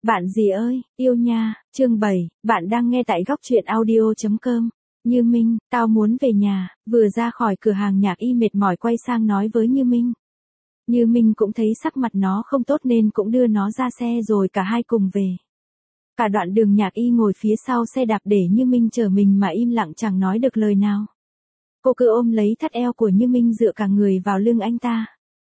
Bạn gì ơi, yêu nha, chương 7, bạn đang nghe tại góc truyện audio.com. Như Minh, tao muốn về nhà, vừa ra khỏi cửa hàng nhạc y mệt mỏi quay sang nói với Như Minh. Như Minh cũng thấy sắc mặt nó không tốt nên cũng đưa nó ra xe rồi cả hai cùng về. Cả đoạn đường nhạc y ngồi phía sau xe đạp để Như Minh chở mình mà im lặng chẳng nói được lời nào. Cô cứ ôm lấy thắt eo của Như Minh dựa cả người vào lưng anh ta.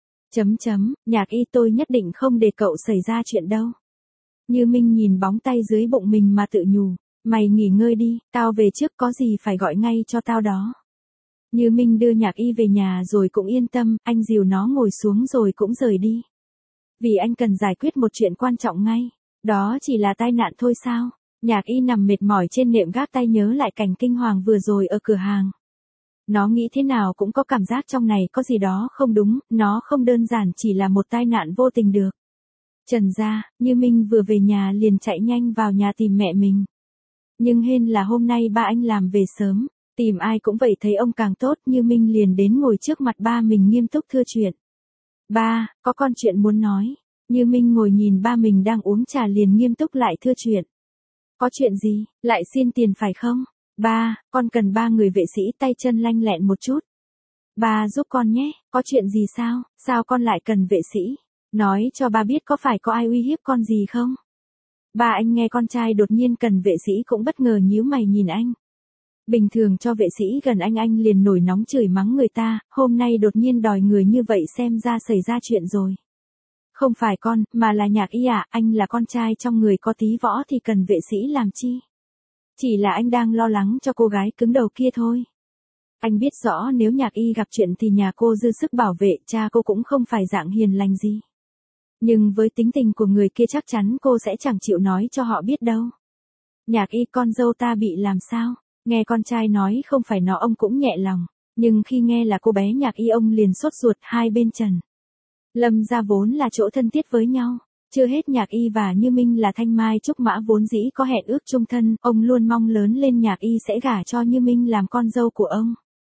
Nhạc y tôi nhất định không để cậu xảy ra chuyện đâu. Như Minh nhìn bóng tay dưới bụng mình mà tự nhủ, mày nghỉ ngơi đi, tao về trước có gì phải gọi ngay cho tao đó. Như Minh đưa nhạc y về nhà rồi cũng yên tâm, anh dìu nó ngồi xuống rồi cũng rời đi. Vì anh cần giải quyết một chuyện quan trọng ngay, đó chỉ là tai nạn thôi sao. Nhạc y nằm mệt mỏi trên nệm gác tay nhớ lại cảnh kinh hoàng vừa rồi ở cửa hàng. Nó nghĩ thế nào cũng có cảm giác trong này có gì đó không đúng, nó không đơn giản chỉ là một tai nạn vô tình được. Trần gia, Như Minh vừa về nhà liền chạy nhanh vào nhà tìm mẹ mình. Nhưng hên là hôm nay ba anh làm về sớm, tìm ai cũng vậy thấy ông càng tốt. Như Minh liền đến ngồi trước mặt ba mình nghiêm túc thưa chuyện. Ba, có con chuyện muốn nói. Như Minh ngồi nhìn ba mình đang uống trà liền nghiêm túc lại thưa chuyện. Có chuyện gì, lại xin tiền phải không? Ba, con cần ba người vệ sĩ tay chân lanh lẹn một chút. Ba giúp con nhé, có chuyện gì sao, sao con lại cần vệ sĩ? Nói cho ba biết có phải có ai uy hiếp con gì không? Ba anh nghe con trai đột nhiên cần vệ sĩ cũng bất ngờ nhíu mày nhìn anh. Bình thường cho vệ sĩ gần anh liền nổi nóng chửi mắng người ta, hôm nay đột nhiên đòi người như vậy xem ra xảy ra chuyện rồi. Không phải con, mà là Nhạc y ạ, anh là con trai trong người có tí võ thì cần vệ sĩ làm chi? Chỉ là anh đang lo lắng cho cô gái cứng đầu kia thôi. Anh biết rõ nếu Nhạc y gặp chuyện thì nhà cô dư sức bảo vệ, cha cô cũng không phải dạng hiền lành gì. Nhưng với tính tình của người kia chắc chắn cô sẽ chẳng chịu nói cho họ biết đâu. Nhạc y, con dâu ta bị làm sao? Nghe con trai nói không phải nó ông cũng nhẹ lòng. Nhưng khi nghe là cô bé Nhạc y ông liền sốt ruột. Hai bên Trần Lâm gia vốn là chỗ thân thiết với nhau. Chưa hết Nhạc y và Như Minh là thanh mai trúc mã vốn dĩ có hẹn ước chung thân. Ông luôn mong lớn lên Nhạc y sẽ gả cho Như Minh làm con dâu của ông.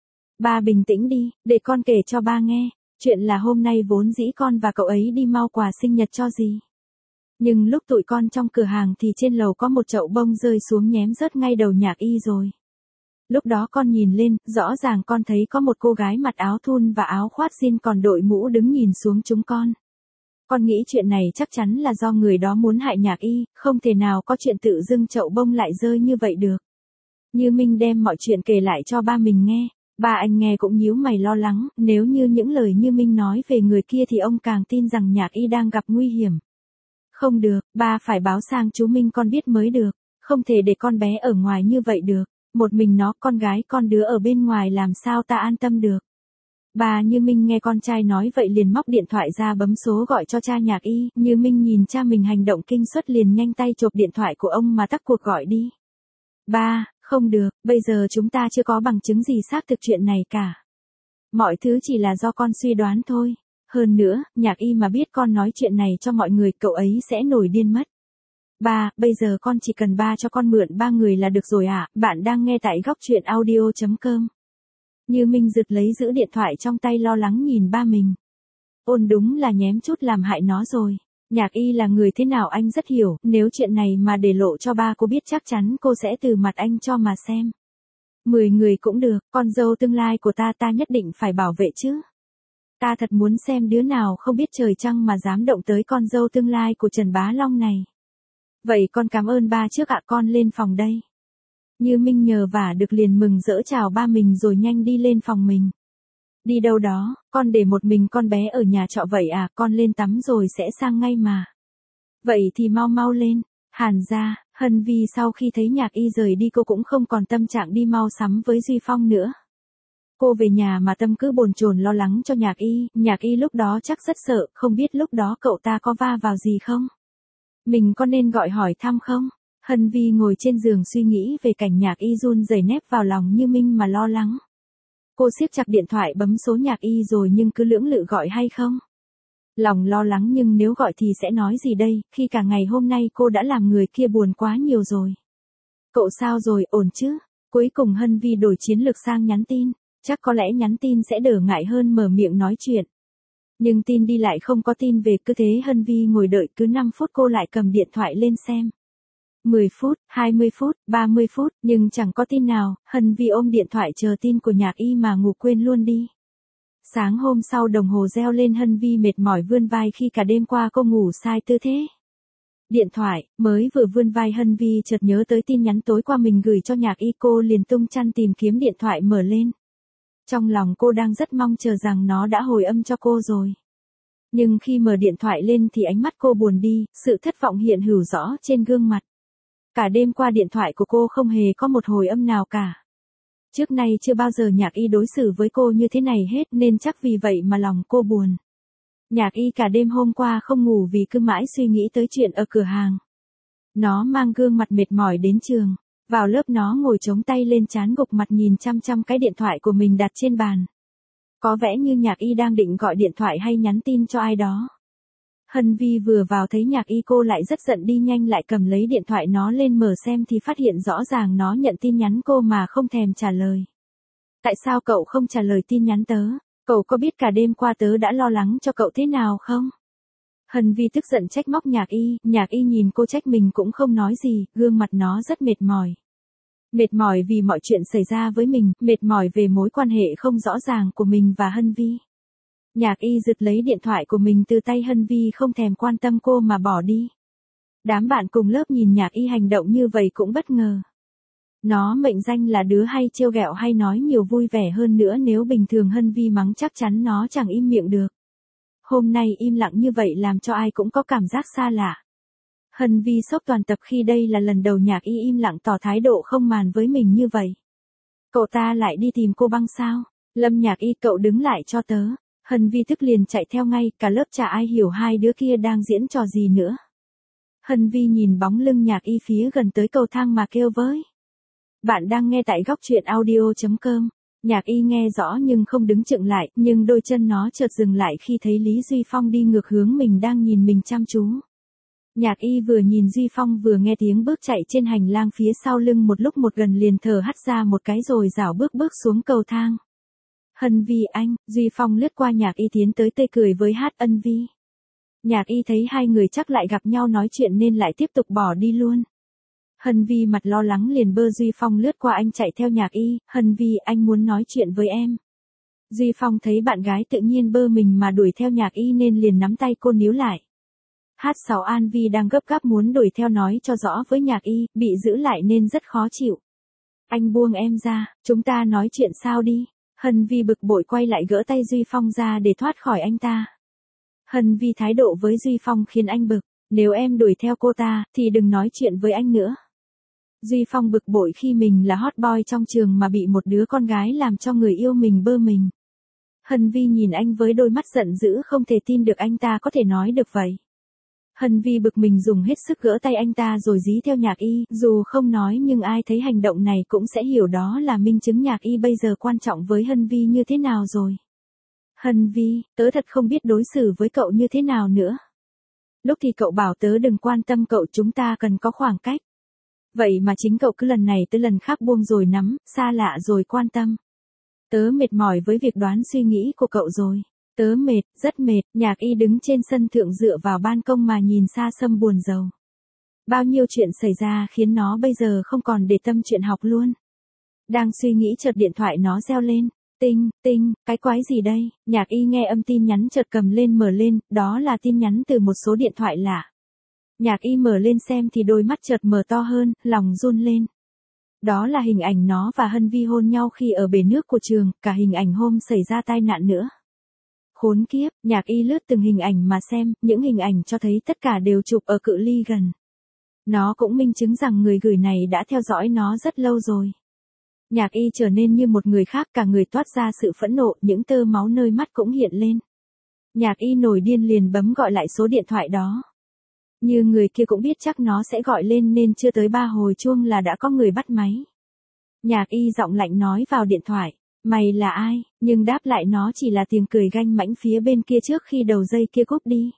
Ba bình tĩnh đi, để con kể cho ba nghe. Chuyện là hôm nay vốn dĩ con và cậu ấy đi mau quà sinh nhật cho gì. Nhưng lúc tụi con trong cửa hàng thì trên lầu có một chậu bông rơi xuống nhém rớt ngay đầu Nhạc y rồi. Lúc đó con nhìn lên, rõ ràng con thấy có một cô gái mặc áo thun và áo khoác jean còn đội mũ đứng nhìn xuống chúng con. Con nghĩ chuyện này chắc chắn là do người đó muốn hại Nhạc y, không thể nào có chuyện tự dưng chậu bông lại rơi như vậy được. Như Minh đem mọi chuyện kể lại cho ba mình nghe. Ba anh nghe cũng nhíu mày lo lắng, nếu như những lời Như Minh nói về người kia thì ông càng tin rằng Nhạc y đang gặp nguy hiểm. Không được, ba phải báo sang chú Minh con biết mới được, không thể để con bé ở ngoài như vậy được, một mình nó, con gái con đứa ở bên ngoài làm sao ta an tâm được. Ba Như Minh nghe con trai nói vậy liền móc điện thoại ra bấm số gọi cho cha Nhạc y. Như Minh nhìn cha mình hành động kinh suất liền nhanh tay chộp điện thoại của ông mà tắt cuộc gọi đi. Ba, không được, bây giờ chúng ta chưa có bằng chứng gì xác thực chuyện này cả. Mọi thứ chỉ là do con suy đoán thôi. Hơn nữa, Nhạc y mà biết con nói chuyện này cho mọi người, cậu ấy sẽ nổi điên mất. Ba, bây giờ con chỉ cần ba cho con mượn 3 người là được rồi ạ. Bạn đang nghe tại góc truyện audio.com. Như Minh giật lấy giữ điện thoại trong tay lo lắng nhìn ba mình. Ôn đúng là nhém chút làm hại nó rồi. Nhạc y là người thế nào anh rất hiểu, nếu chuyện này mà để lộ cho ba cô biết chắc chắn cô sẽ từ mặt anh cho mà xem. 10 người cũng được, con dâu tương lai của ta nhất định phải bảo vệ chứ. Ta thật muốn xem đứa nào không biết trời trăng mà dám động tới con dâu tương lai của Trần Bá Long này. Vậy con cảm ơn ba trước ạ, con lên phòng đây. Như Minh nhờ vả được liền mừng rỡ chào ba mình rồi nhanh đi lên phòng mình. Đi đâu đó, con để một mình con bé ở nhà trọ vậy à, con lên tắm rồi sẽ sang ngay mà. Vậy thì mau mau lên. Hàn gia, Hân Vi sau khi thấy Nhạc y rời đi cô cũng không còn tâm trạng đi mau sắm với Duy Phong nữa. Cô về nhà mà tâm cứ bồn chồn lo lắng cho Nhạc y lúc đó chắc rất sợ, không biết lúc đó cậu ta có va vào gì không? Mình có nên gọi hỏi thăm không? Hân Vi ngồi trên giường suy nghĩ về cảnh Nhạc y run rẩy nép vào lòng Như Minh mà lo lắng. Cô siết chặt điện thoại bấm số Nhạc y rồi nhưng cứ lưỡng lự gọi hay không. Lòng lo lắng nhưng nếu gọi thì sẽ nói gì đây, khi cả ngày hôm nay cô đã làm người kia buồn quá nhiều rồi. Cậu sao rồi, ổn chứ? Cuối cùng Hân Vi đổi chiến lược sang nhắn tin, chắc có lẽ nhắn tin sẽ đỡ ngại hơn mở miệng nói chuyện. Nhưng tin đi lại không có tin về, cứ thế Hân Vi ngồi đợi, cứ 5 phút cô lại cầm điện thoại lên xem. 10 phút, 20 phút, 30 phút, nhưng chẳng có tin nào, Hân Vi ôm điện thoại chờ tin của Nhạc Y mà ngủ quên luôn đi. Sáng hôm sau đồng hồ reo lên, Hân Vi mệt mỏi vươn vai khi cả đêm qua cô ngủ sai tư thế. Điện thoại, mới vừa vươn vai Hân Vi chợt nhớ tới tin nhắn tối qua mình gửi cho Nhạc Y, cô liền tung chăn tìm kiếm điện thoại mở lên. Trong lòng cô đang rất mong chờ rằng nó đã hồi âm cho cô rồi. Nhưng khi mở điện thoại lên thì ánh mắt cô buồn đi, sự thất vọng hiện hữu rõ trên gương mặt. Cả đêm qua điện thoại của cô không hề có một hồi âm nào cả. Trước nay chưa bao giờ Nhạc Y đối xử với cô như thế này hết, nên chắc vì vậy mà lòng cô buồn. Nhạc Y cả đêm hôm qua không ngủ vì cứ mãi suy nghĩ tới chuyện ở cửa hàng. Nó mang gương mặt mệt mỏi đến trường. Vào lớp nó ngồi chống tay lên trán, gục mặt nhìn chăm chăm cái điện thoại của mình đặt trên bàn. Có vẻ như Nhạc Y đang định gọi điện thoại hay nhắn tin cho ai đó. Hân Vi vừa vào thấy Nhạc Y cô lại rất giận, đi nhanh lại cầm lấy điện thoại nó lên mở xem thì phát hiện rõ ràng nó nhận tin nhắn cô mà không thèm trả lời. Tại sao cậu không trả lời tin nhắn tớ? Cậu có biết cả đêm qua tớ đã lo lắng cho cậu thế nào không? Hân Vi tức giận trách móc Nhạc Y nhìn cô trách mình cũng không nói gì, gương mặt nó rất mệt mỏi. Mệt mỏi vì mọi chuyện xảy ra với mình, mệt mỏi về mối quan hệ không rõ ràng của mình và Hân Vi. Nhạc Y giật lấy điện thoại của mình từ tay Hân Vi, không thèm quan tâm cô mà bỏ đi. Đám bạn cùng lớp nhìn Nhạc Y hành động như vậy cũng bất ngờ. Nó mệnh danh là đứa hay trêu ghẹo hay nói nhiều, vui vẻ hơn nữa, nếu bình thường Hân Vi mắng chắc chắn nó chẳng im miệng được. Hôm nay im lặng như vậy làm cho ai cũng có cảm giác xa lạ. Hân Vi sốc toàn tập khi đây là lần đầu Nhạc Y im lặng tỏ thái độ không màn với mình như vậy. Cậu ta lại đi tìm cô băng sao? Lâm Nhạc Y, cậu đứng lại cho tớ. Hân Vi tức liền chạy theo ngay, cả lớp chả ai hiểu hai đứa kia đang diễn trò gì nữa. Hân Vi nhìn bóng lưng Nhạc Y phía gần tới cầu thang mà kêu với. Bạn đang nghe tại góc truyện audio.com. Nhạc Y nghe rõ nhưng không đứng chững lại, nhưng đôi chân nó chợt dừng lại khi thấy Lý Duy Phong đi ngược hướng mình đang nhìn mình chăm chú. Nhạc Y vừa nhìn Duy Phong vừa nghe tiếng bước chạy trên hành lang phía sau lưng, một lúc một gần liền thở hắt ra một cái rồi rảo bước xuống cầu thang. Hân Vi anh, Duy Phong lướt qua Nhạc Y tiến tới tươi cười với Hân Vi. Nhạc Y thấy hai người chắc lại gặp nhau nói chuyện nên lại tiếp tục bỏ đi luôn. Hân Vi mặt lo lắng liền bơ Duy Phong lướt qua, anh chạy theo Nhạc Y, Hân Vi anh muốn nói chuyện với em. Duy Phong thấy bạn gái tự nhiên bơ mình mà đuổi theo Nhạc Y nên liền nắm tay cô níu lại. H6 An Vi đang gấp gáp muốn đuổi theo nói cho rõ với Nhạc Y, bị giữ lại nên rất khó chịu. Anh buông em ra, chúng ta nói chuyện sao đi. Hân Vi bực bội quay lại gỡ tay Duy Phong ra để thoát khỏi anh ta. Hân Vi thái độ với Duy Phong khiến anh bực, nếu em đuổi theo cô ta thì đừng nói chuyện với anh nữa. Duy Phong bực bội khi mình là hot boy trong trường mà bị một đứa con gái làm cho người yêu mình bơ mình. Hân Vi nhìn anh với đôi mắt giận dữ, không thể tin được anh ta có thể nói được vậy. Hân Vi bực mình dùng hết sức gỡ tay anh ta rồi dí theo Nhạc Y, dù không nói nhưng ai thấy hành động này cũng sẽ hiểu đó là minh chứng Nhạc Y bây giờ quan trọng với Hân Vi như thế nào rồi. Hân Vi, tớ thật không biết đối xử với cậu như thế nào nữa. Lúc thì cậu bảo tớ đừng quan tâm cậu, chúng ta cần có khoảng cách. Vậy mà chính cậu cứ lần này tới lần khác buông rồi nắm, xa lạ rồi quan tâm. Tớ mệt mỏi với việc đoán suy nghĩ của cậu rồi. Tớ mệt, rất mệt. Nhạc Y đứng trên sân thượng dựa vào ban công mà nhìn xa xăm buồn rầu. Bao nhiêu chuyện xảy ra khiến nó bây giờ không còn để tâm chuyện học luôn. Đang suy nghĩ chợt điện thoại nó reo lên. Tinh, cái quái gì đây? Nhạc Y nghe âm tin nhắn chợt cầm lên mở lên, đó là tin nhắn từ một số điện thoại lạ. Nhạc Y mở lên xem thì đôi mắt chợt mở to hơn, lòng run lên. Đó là hình ảnh nó và Hân Vi hôn nhau khi ở bể nước của trường, cả hình ảnh hôm xảy ra tai nạn nữa. Khốn kiếp, Nhạc Y lướt từng hình ảnh mà xem, những hình ảnh cho thấy tất cả đều chụp ở cự ly gần. Nó cũng minh chứng rằng người gửi này đã theo dõi nó rất lâu rồi. Nhạc Y trở nên như một người khác, cả người toát ra sự phẫn nộ, những tơ máu nơi mắt cũng hiện lên. Nhạc Y nổi điên liền bấm gọi lại số điện thoại đó. Như người kia cũng biết chắc nó sẽ gọi lên nên chưa tới 3 hồi chuông là đã có người bắt máy. Nhạc Y giọng lạnh nói vào điện thoại, mày là ai? Nhưng đáp lại nó chỉ là tiếng cười ganh mãnh phía bên kia trước khi đầu dây kia cúp đi.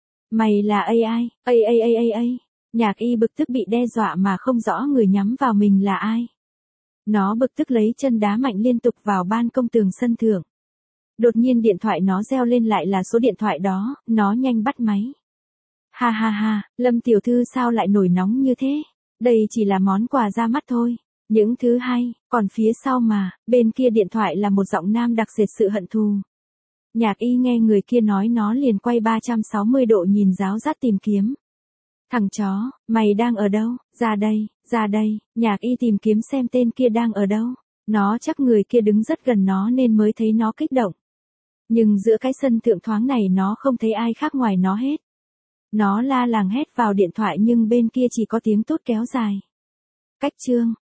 Mày là AI, ai. Nhạc Y bực tức bị đe dọa mà không rõ người nhắm vào mình là ai. Nó bực tức lấy chân đá mạnh liên tục vào ban công tường sân thượng. Đột nhiên điện thoại nó reo lên lại là số điện thoại đó, nó nhanh bắt máy. Ha ha ha, Lâm tiểu thư sao lại nổi nóng như thế? Đây chỉ là món quà ra mắt thôi. Những thứ hay, còn phía sau mà, bên kia điện thoại là một giọng nam đặc sệt sự hận thù. Nhạc Y nghe người kia nói nó liền quay 360 độ nhìn ráo rát tìm kiếm. Thằng chó, mày đang ở đâu? Ra đây, Nhạc Y tìm kiếm xem tên kia đang ở đâu. Nó chắc người kia đứng rất gần nó nên mới thấy nó kích động. Nhưng giữa cái sân thượng thoáng này nó không thấy ai khác ngoài nó hết. Nó la làng hét vào điện thoại nhưng bên kia chỉ có tiếng tút kéo dài. Cách chương